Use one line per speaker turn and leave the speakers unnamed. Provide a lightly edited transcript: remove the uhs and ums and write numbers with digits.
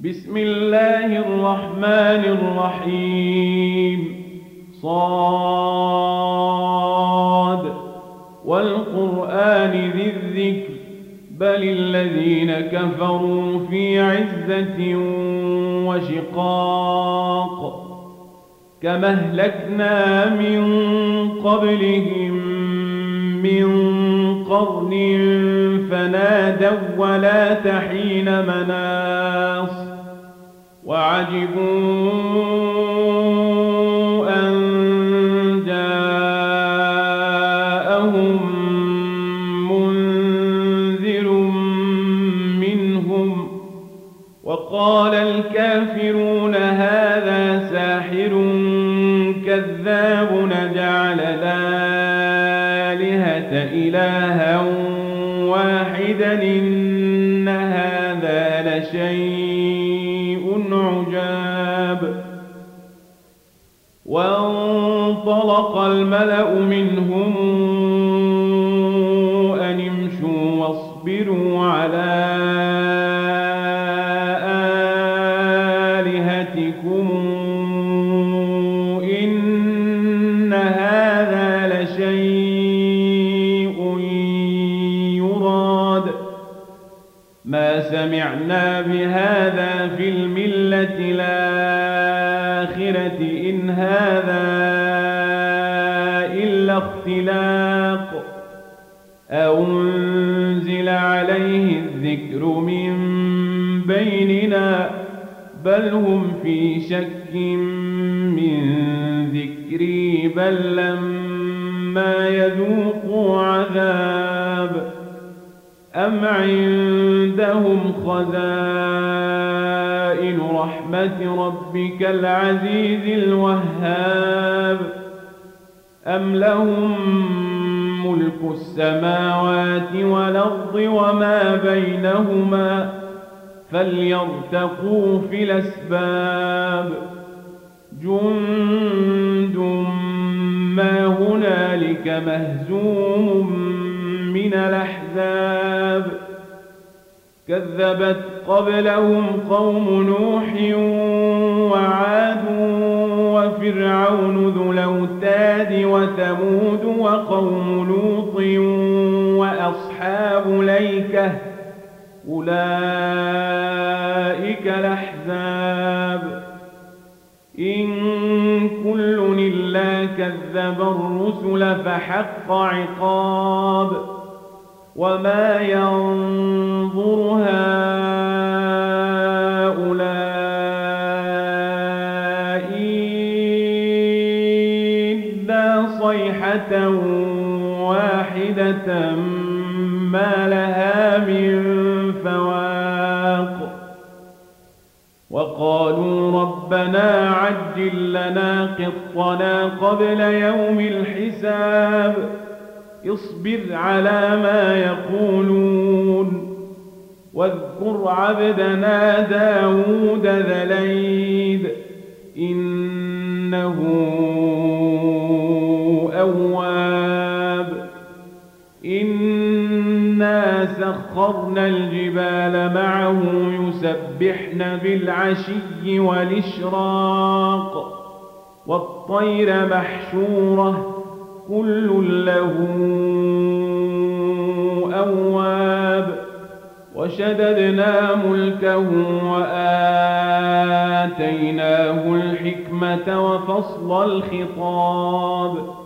بسم الله الرحمن الرحيم صاد والقرآن ذي الذكر بل الذين كفروا في عزة وشقاق كما أهلكنا من قبلهم من قرن فنادوا ولا تحين مناص وعجبوا أن جاءهم منذر منهم وقال الكافرون هذا ساحر كذاب نجعل الآلهة إلها واحدا إن هذا لشيء عجاب وانطلق الملأ منهم أن امشوا واصبروا على آلهتكم إن هذا لشيء يراد ما سمعنا بهذا في الملة الآخرة إن هذا إلا اختلاق أنزل عليه الذكر من بيننا بل هم في شك من ذكري بل لما يذوقوا عذاب أم عندهم خزائن رحمة ربك العزيز الوهاب أم لهم ملك السماوات والأرض وما بينهما فليرتقوا في الأسباب جند ما هنالك مهزوم من الأحزاب كذبت قبلهم قوم نوح وعاد وفرعون ذو الأوتاد وثمود وقوم لوط وأصحاب الأيكة أولئك الأحزاب إن كل إلا كذب الرسل فحق عقاب وما ينظر هؤلاء إلا صيحة واحدة ما لها من فواق وقالوا ربنا عجل لنا قطنا قبل يوم الحساب اصبر على ما يقولون واذكر عبدنا داود ذا الأيد إنه أواب إنا سخرنا الجبال معه يسبحن بالعشي والإشراق والطير محشورة كل له أواب وشددنا ملكه وآتيناه الحكمة وفصل الخطاب